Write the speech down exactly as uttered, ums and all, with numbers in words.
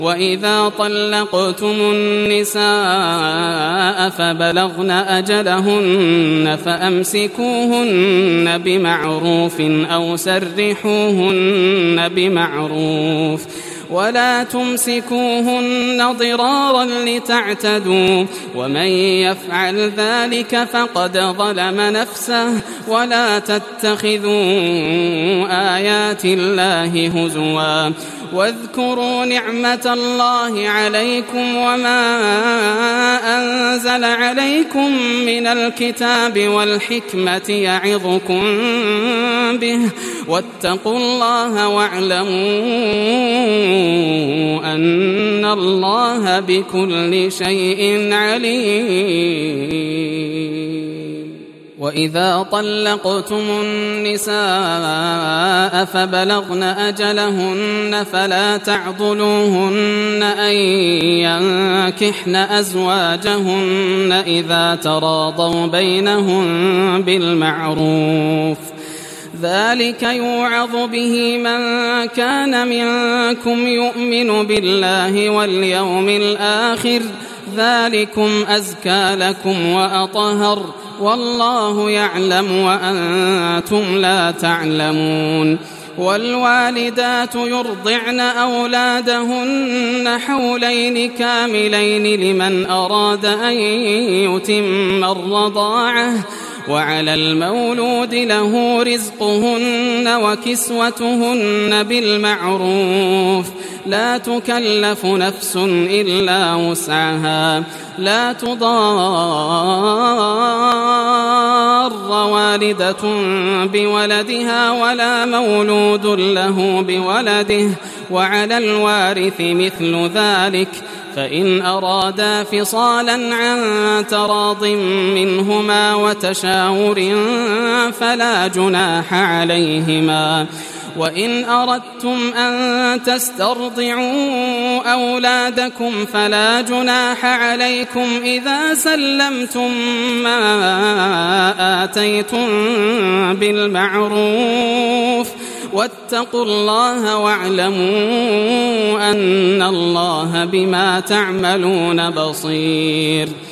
وإذا طلقتم النساء فبلغن أجلهن فأمسكوهن بمعروف أو سرحوهن بمعروف ولا تمسكوهن ضرارا لتعتدوا ومن يفعل ذلك فقد ظلم نفسه ولا تتخذوا آيات الله هزوا واذكروا نعمة الله عليكم وما أنزل عليكم من الكتاب والحكمة يعظكم به واتقوا الله واعلموا أن الله بكل شيء عليم. وإذا طلقتم النساء فبلغن أجلهن فلا تعضلوهن أن ينكحن أزواجهن إذا تراضوا بينهم بالمعروف ذلك يوعظ به من كان منكم يؤمن بالله واليوم الآخر ذلكم أزكى لكم وأطهر والله يعلم وأنتم لا تعلمون. والوالدات يرضعن أولادهن حولين كاملين لمن أراد أن يتم الرضاعة وعلى المولود له رزقهن وكسوتهن بالمعروف لا تكلف نفس إلا وسعها لا تضار والدة بولدها ولا مولود له بولده وعلى الوارث مثل ذلك فإن أرادا فصالا عن تراض منهما وتشاور فلا جناح عليهما. وإن أردتم أن تسترضعوا أولادكم فلا جناح عليكم إذا سلمتم ما آتيتم بالمعروف واتقوا الله واعلموا أن الله بما تعملون بصير.